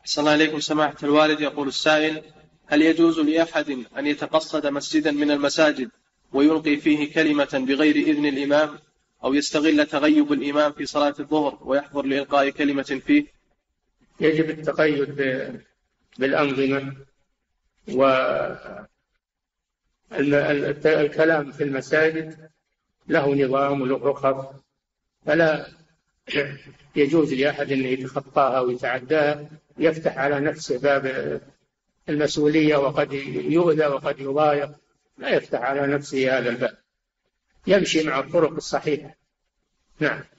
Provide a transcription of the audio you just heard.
صلى الله عليكم سماحة الوالد. يقول السائل: هل يجوز لأحد أن يتقصد مسجدا من المساجد ويلقي فيه كلمة بغير إذن الإمام، أو يستغل تغيب الإمام في صلاة الظهر ويحضر لإلقاء كلمة فيه؟ يجب التقيد بالأنظمة، والكلام في المساجد له نظام وله رخص، فلا يجوز لأحد أن يتخطاها ويتعداها، يفتح على نفسه باب المسؤولية، وقد يؤذى وقد يضايق. لا يفتح على نفسه هذا الباب، يمشي مع الطرق الصحيحة. نعم.